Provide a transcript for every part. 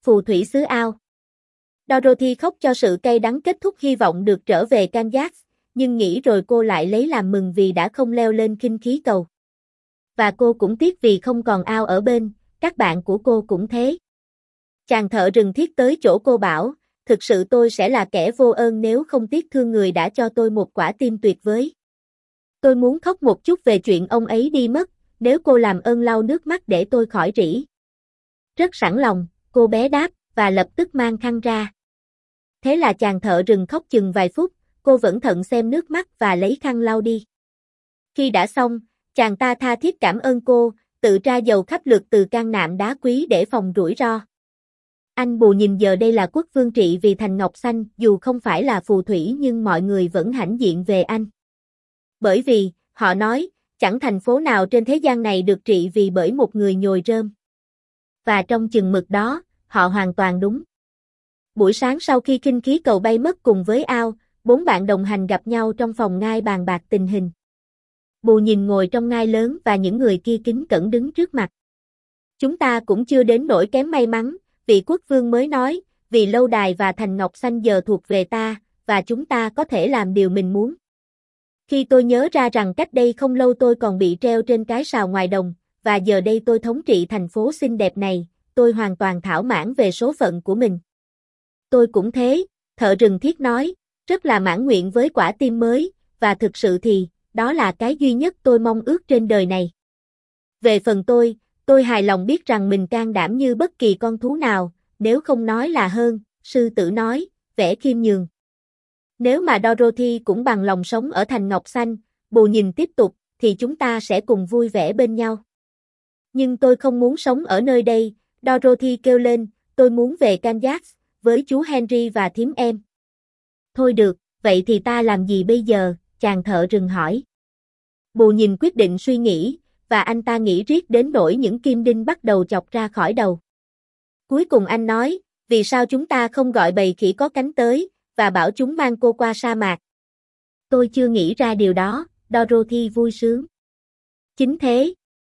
phù thủy xứ ao. Dorothy khóc cho sự cay đắng kết thúc hy vọng được trở về Kansas, nhưng nghĩ rồi cô lại lấy làm mừng vì đã không leo lên khinh khí cầu. Và cô cũng tiếc vì không còn ao ở bên, các bạn của cô cũng thế. Chàng thợ rừng thiết tới chỗ cô bảo, thực sự tôi sẽ là kẻ vô ơn nếu không tiếc thương người đã cho tôi một quả tim tuyệt vời. Tôi muốn khóc một chút về chuyện ông ấy đi mất, nếu cô làm ơn lau nước mắt để tôi khỏi rỉ. Rất sẵn lòng, cô bé đáp, và lập tức mang khăn ra. Thế là chàng thợ rừng khóc chừng vài phút, cô vẫn thận xem nước mắt và lấy khăn lau đi. Khi đã xong, chàng ta tha thiết cảm ơn cô, tự tra dầu khắp lượt từ can nạm đá quý để phòng rủi ro. Anh Bù nhìn giờ đây là quốc vương trị vì thành ngọc xanh, dù không phải là phù thủy nhưng mọi người vẫn hãnh diện về anh. Bởi vì, họ nói, chẳng thành phố nào trên thế gian này được trị vì bởi một người nhồi rơm. Và trong chừng mực đó, họ hoàn toàn đúng. Buổi sáng sau khi khinh khí cầu bay mất cùng với ao, 4 bạn đồng hành gặp nhau trong phòng ngai bàn bạc tình hình. Bù nhìn ngồi trong ngai lớn và những người kia kính cẩn đứng trước mặt. Chúng ta cũng chưa đến nỗi kém may mắn, vị quốc vương mới nói, vì lâu đài và thành ngọc xanh giờ thuộc về ta, và chúng ta có thể làm điều mình muốn. Khi tôi nhớ ra rằng cách đây không lâu tôi còn bị treo trên cái sào ngoài đồng, và giờ đây tôi thống trị thành phố xinh đẹp này, tôi hoàn toàn thỏa mãn về số phận của mình. Tôi cũng thế, thợ rừng thiết nói, rất là mãn nguyện với quả tim mới, và thực sự thì, đó là cái duy nhất tôi mong ước trên đời này. Về phần tôi hài lòng biết rằng mình can đảm như bất kỳ con thú nào, nếu không nói là hơn, sư tử nói, vẻ khiêm nhường. Nếu mà Dorothy cũng bằng lòng sống ở thành ngọc xanh, Bù nhìn tiếp tục, thì chúng ta sẽ cùng vui vẻ bên nhau. Nhưng tôi không muốn sống ở nơi đây, Dorothy kêu lên, tôi muốn về Kansas, với chú Henry và thím em. Thôi được, vậy thì ta làm gì bây giờ, chàng thợ rừng hỏi. Bù nhìn quyết định suy nghĩ, và anh ta nghĩ riết đến nỗi những kim đinh bắt đầu chọc ra khỏi đầu. Cuối cùng anh nói, vì sao chúng ta không gọi bầy khỉ có cánh tới, và bảo chúng mang cô qua sa mạc. Tôi chưa nghĩ ra điều đó, Dorothy vui sướng. Chính thế.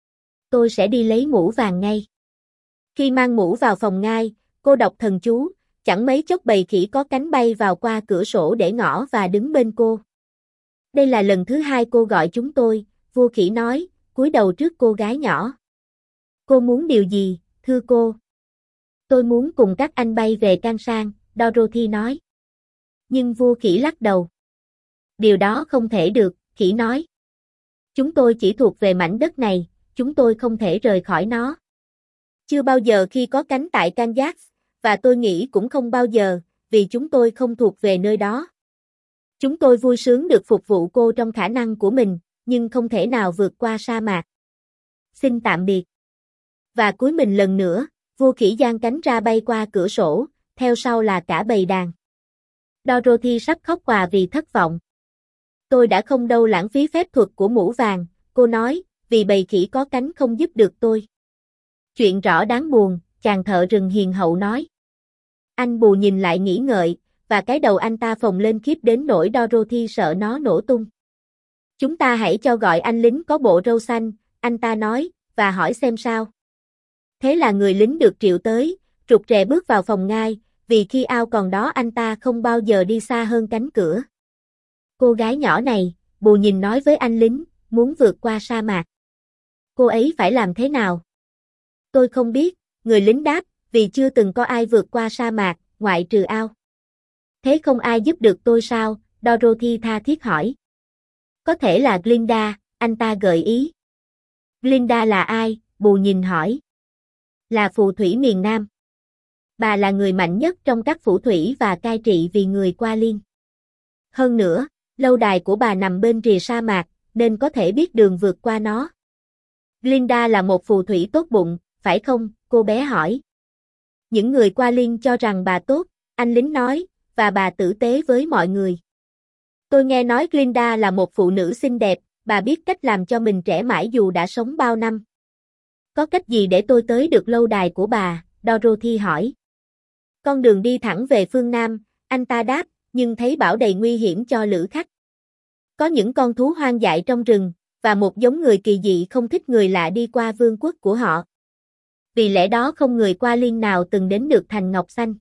Tôi sẽ đi lấy mũ vàng ngay. Khi mang mũ vào phòng ngai, cô đọc thần chú, chẳng mấy chốc bầy khỉ có cánh bay vào qua cửa sổ để ngõ và đứng bên cô. Đây là lần thứ 2 cô gọi chúng tôi, vua khỉ nói, cúi đầu trước cô gái nhỏ. Cô muốn điều gì, thưa cô? Tôi muốn cùng các anh bay về Kansas, Dorothy nói. Nhưng vua khỉ lắc đầu. Điều đó không thể được, khỉ nói. Chúng tôi chỉ thuộc về mảnh đất này, chúng tôi không thể rời khỏi nó. Chưa bao giờ khi có cánh tại Kansas, và tôi nghĩ cũng không bao giờ, vì chúng tôi không thuộc về nơi đó. Chúng tôi vui sướng được phục vụ cô trong khả năng của mình, nhưng không thể nào vượt qua sa mạc. Xin tạm biệt. Và cúi mình lần nữa, vua khỉ giang cánh ra bay qua cửa sổ, theo sau là cả bầy đàn. Dorothy sắp khóc òa vì thất vọng. Tôi đã không đâu lãng phí phép thuật của mũ vàng, cô nói, vì bầy khỉ có cánh không giúp được tôi. Chuyện rõ đáng buồn, chàng thợ rừng hiền hậu nói. Anh Bù nhìn lại nghĩ ngợi, và cái đầu anh ta phồng lên khiếp đến nỗi Dorothy sợ nó nổ tung. Chúng ta hãy cho gọi anh lính có bộ râu xanh, anh ta nói, và hỏi xem sao. Thế là người lính được triệu tới, rụt rè bước vào phòng ngai, vì khi ao còn đó anh ta không bao giờ đi xa hơn cánh cửa. Cô gái nhỏ này, Bù nhìn nói với anh lính, muốn vượt qua sa mạc. Cô ấy phải làm thế nào? Tôi không biết, người lính đáp, vì chưa từng có ai vượt qua sa mạc, ngoại trừ ao. Thế không ai giúp được tôi sao? Dorothy tha thiết hỏi. Có thể là Glinda, anh ta gợi ý. Glinda là ai? Bù nhìn hỏi. Là phù thủy miền Nam. Bà là người mạnh nhất trong các phù thủy và cai trị vì người qua liên. Hơn nữa, lâu đài của bà nằm bên rìa sa mạc, nên có thể biết đường vượt qua nó. Glinda là một phù thủy tốt bụng, phải không? Cô bé hỏi. Những người qua liên cho rằng bà tốt, anh lính nói, và bà tử tế với mọi người. Tôi nghe nói Glinda là một phụ nữ xinh đẹp, bà biết cách làm cho mình trẻ mãi dù đã sống bao năm. Có cách gì để tôi tới được lâu đài của bà? Dorothy hỏi. Con đường đi thẳng về phương Nam, anh ta đáp, nhưng thấy bảo đầy nguy hiểm cho lữ khách. Có những con thú hoang dại trong rừng, và một giống người kỳ dị không thích người lạ đi qua vương quốc của họ. Vì lẽ đó không người qua Liên nào từng đến được thành Ngọc Xanh.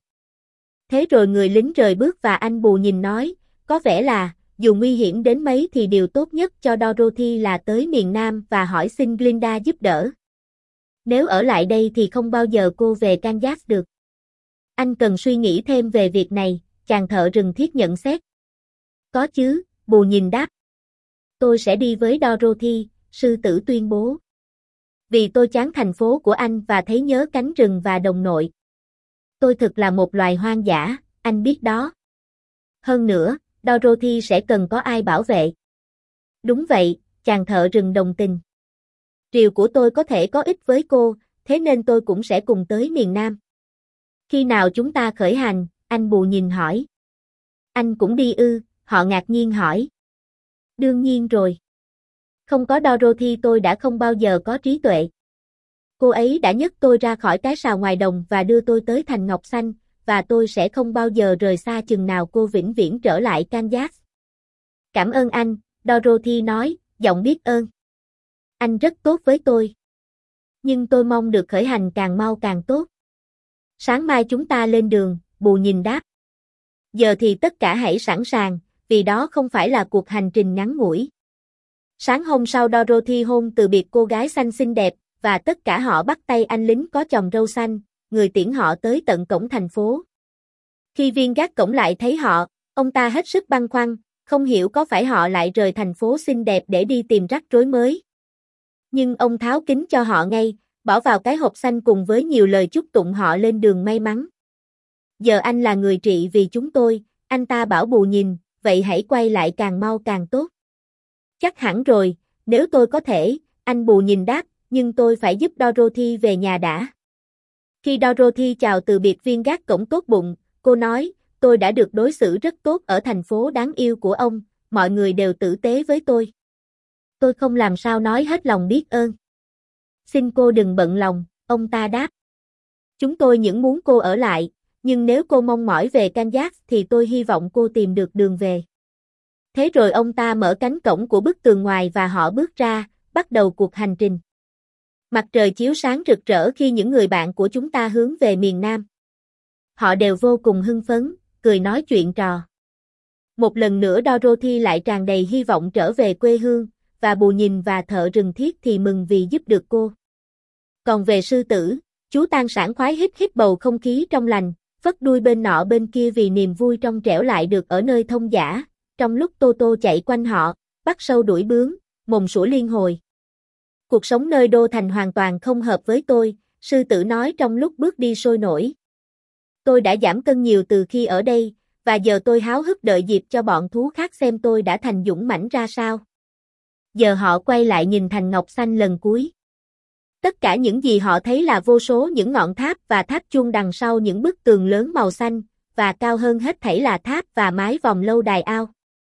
Thế rồi người lính rời bước và anh Bù nhìn nói, có vẻ là, dù nguy hiểm đến mấy thì điều tốt nhất cho Dorothy là tới miền Nam và hỏi xin Glinda giúp đỡ. Nếu ở lại đây thì không bao giờ cô về Kansas được. Anh cần suy nghĩ thêm về việc này, chàng thợ rừng thiết nhận xét. Có chứ, Bù nhìn đáp. Tôi sẽ đi với Dorothy, sư tử tuyên bố. Vì tôi chán thành phố của anh và thấy nhớ cánh rừng và đồng nội. Tôi thực là một loài hoang dã, anh biết đó. Hơn nữa, Dorothy sẽ cần có ai bảo vệ. Đúng vậy, chàng thợ rừng đồng tình. Rìu của tôi có thể có ích với cô, thế nên tôi cũng sẽ cùng tới miền Nam. Khi nào chúng ta khởi hành, anh Bù nhìn hỏi. Anh cũng đi ư, họ ngạc nhiên hỏi. Đương nhiên rồi. Không có Dorothy tôi đã không bao giờ có trí tuệ. Cô ấy đã nhấc tôi ra khỏi cái sào ngoài đồng và đưa tôi tới thành Ngọc Xanh, và tôi sẽ không bao giờ rời xa chừng nào cô vĩnh viễn trở lại Kansas. Cảm ơn anh, Dorothy nói, giọng biết ơn. Anh rất tốt với tôi. Nhưng tôi mong được khởi hành càng mau càng tốt. Sáng mai chúng ta lên đường, Bù nhìn đáp. Giờ thì tất cả hãy sẵn sàng, vì đó không phải là cuộc hành trình ngắn ngủi. Sáng hôm sau Dorothy hôn từ biệt cô gái xanh xinh đẹp, và tất cả họ bắt tay anh lính có chòm râu xanh, người tiễn họ tới tận cổng thành phố. Khi viên gác cổng lại thấy họ, ông ta hết sức băn khoăn, không hiểu có phải họ lại rời thành phố xinh đẹp để đi tìm rắc rối mới. Nhưng ông tháo kính cho họ ngay, bỏ vào cái hộp xanh cùng với nhiều lời chúc tụng họ lên đường may mắn. Giờ anh là người trị vì chúng tôi, anh ta bảo Bù nhìn, vậy hãy quay lại càng mau càng tốt. Chắc hẳn rồi, nếu tôi có thể, anh Bù nhìn đáp, nhưng tôi phải giúp Dorothy về nhà đã. Khi Dorothy chào từ biệt viên gác cổng tốt bụng, cô nói, tôi đã được đối xử rất tốt ở thành phố đáng yêu của ông, mọi người đều tử tế với tôi. Tôi không làm sao nói hết lòng biết ơn. Xin cô đừng bận lòng, ông ta đáp. Chúng tôi những muốn cô ở lại, nhưng nếu cô mong mỏi về Kansas thì tôi hy vọng cô tìm được đường về. Thế rồi ông ta mở cánh cổng của bức tường ngoài và họ bước ra, bắt đầu cuộc hành trình. Mặt trời chiếu sáng rực rỡ khi những người bạn của chúng ta hướng về miền Nam. Họ đều vô cùng hưng phấn, cười nói chuyện trò. Một lần nữa Dorothy lại tràn đầy hy vọng trở về quê hương, và Bù nhìn và thợ rừng thiết thì mừng vì giúp được cô. Còn về sư tử, chú Tang sảng khoái hít hít bầu không khí trong lành, phất đuôi bên nọ bên kia vì niềm vui trong trẻo lại được ở nơi thông dã, trong lúc Toto chạy quanh họ, bắt sâu đuổi bướm, mồm sủa liên hồi. Cuộc sống nơi đô thành hoàn toàn không hợp với tôi, sư tử nói trong lúc bước đi sôi nổi. Tôi đã giảm cân nhiều từ khi ở đây, và giờ tôi háo hức đợi dịp cho bọn thú khác xem tôi đã thành dũng mãnh ra sao. Giờ họ quay lại nhìn thành Ngọc Xanh lần cuối. Tất cả những gì họ thấy là vô số những ngọn tháp và tháp chuông đằng sau những bức tường lớn màu xanh, và cao hơn hết thảy là tháp và mái vòng lâu đài ao.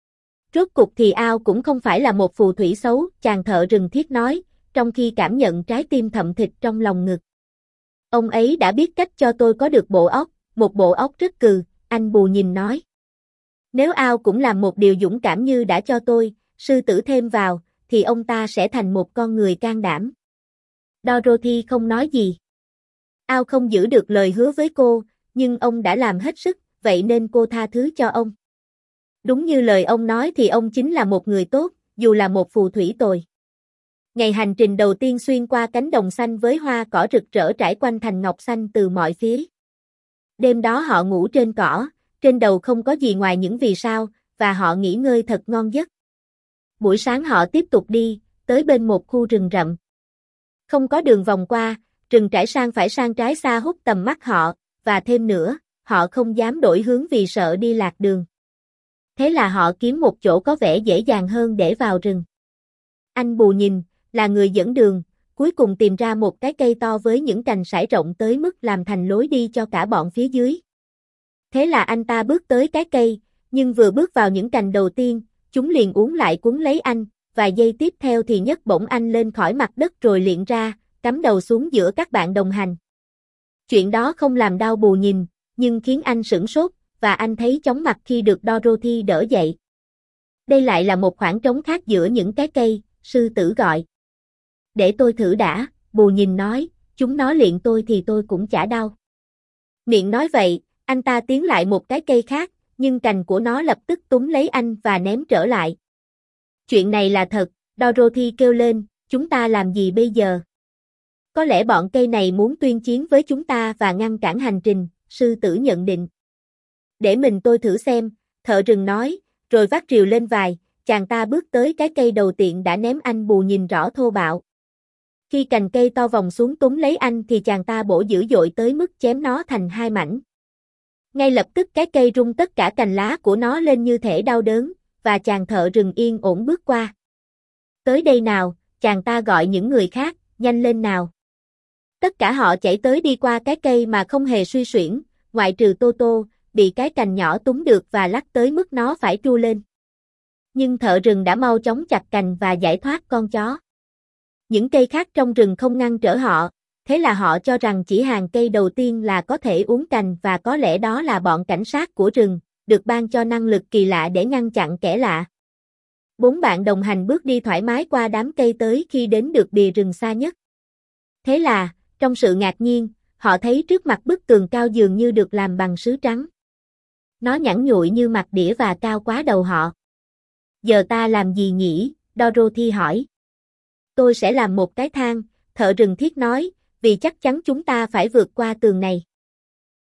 Rốt cục thì ao cũng không phải là một phù thủy xấu, chàng thợ rừng thiết nói, trong khi cảm nhận trái tim thậm thịt trong lòng ngực. Ông ấy đã biết cách cho tôi có được bộ óc, một bộ óc rất cừ, anh Bù nhìn nói. Nếu ao cũng làm một điều dũng cảm như đã cho tôi, sư tử thêm vào, thì ông ta sẽ thành một con người can đảm. Dorothy không nói gì. Ao không giữ được lời hứa với cô, nhưng ông đã làm hết sức, vậy nên cô tha thứ cho ông. Đúng như lời ông nói thì ông chính là một người tốt, dù là một phù thủy tồi. Ngày hành trình đầu tiên xuyên qua cánh đồng xanh với hoa cỏ rực rỡ trải quanh thành Ngọc Xanh từ mọi phía. Đêm đó họ ngủ trên cỏ, trên đầu không có gì ngoài những vì sao, và họ nghỉ ngơi thật ngon giấc. Buổi sáng họ tiếp tục đi, tới bên một khu rừng rậm. Không có đường vòng qua, rừng trải sang phải sang trái xa hút tầm mắt họ, và thêm nữa, họ không dám đổi hướng vì sợ đi lạc đường. Thế là họ kiếm một chỗ có vẻ dễ dàng hơn để vào rừng. Anh Bù nhìn, là người dẫn đường, cuối cùng tìm ra một cái cây to với những cành sải rộng tới mức làm thành lối đi cho cả bọn phía dưới. Thế là anh ta bước tới cái cây, nhưng vừa bước vào những cành đầu tiên, chúng liền uốn lại quấn lấy anh, vài giây tiếp theo thì nhấc bổng anh lên khỏi mặt đất rồi liệng ra, cắm đầu xuống giữa các bạn đồng hành. Chuyện đó không làm đau Bù nhìn, nhưng khiến anh sửng sốt, và anh thấy chóng mặt khi được Dorothy đỡ dậy. Đây lại là một khoảng trống khác giữa những cái cây, sư tử gọi. Để tôi thử đã, Bù nhìn nói, chúng nó liệng tôi thì tôi cũng chả đau. Miệng nói vậy, anh ta tiến lại một cái cây khác, nhưng cành của nó lập tức túm lấy anh và ném trở lại. Chuyện này là thật, Dorothy kêu lên, chúng ta làm gì bây giờ? Có lẽ bọn cây này muốn tuyên chiến với chúng ta và ngăn cản hành trình, sư tử nhận định. Để mình tôi thử xem, thợ rừng nói, rồi vác rìu lên vai, chàng ta bước tới cái cây đầu tiên đã ném anh bù nhìn rõ thô bạo. Khi cành cây to vòng xuống túm lấy anh thì chàng ta bổ dữ dội tới mức chém nó thành hai mảnh. Ngay lập tức cái cây rung tất cả cành lá của nó lên như thể đau đớn, và chàng thợ rừng yên ổn bước qua. Tới đây nào, chàng ta gọi những người khác, nhanh lên nào. Tất cả họ chạy tới đi qua cái cây mà không hề suy xuyển, ngoại trừ Toto, bị cái cành nhỏ túm được và lắc tới mức nó phải tru lên. Nhưng thợ rừng đã mau chóng chặt cành và giải thoát con chó. Những cây khác trong rừng không ngăn trở họ, thế là họ cho rằng chỉ hàng cây đầu tiên là có thể uống cành và có lẽ đó là bọn cảnh sát của rừng, được ban cho năng lực kỳ lạ để ngăn chặn kẻ lạ. Bốn bạn đồng hành bước đi thoải mái qua đám cây tới khi đến được bìa rừng xa nhất. Thế là, trong sự ngạc nhiên, họ thấy trước mặt bức tường cao dường như được làm bằng sứ trắng. Nó nhẵn nhụi như mặt đĩa và cao quá đầu họ. Giờ ta làm gì nhỉ? Dorothy hỏi. Tôi sẽ làm một cái thang, thợ rừng thiết nói, vì chắc chắn chúng ta phải vượt qua tường này.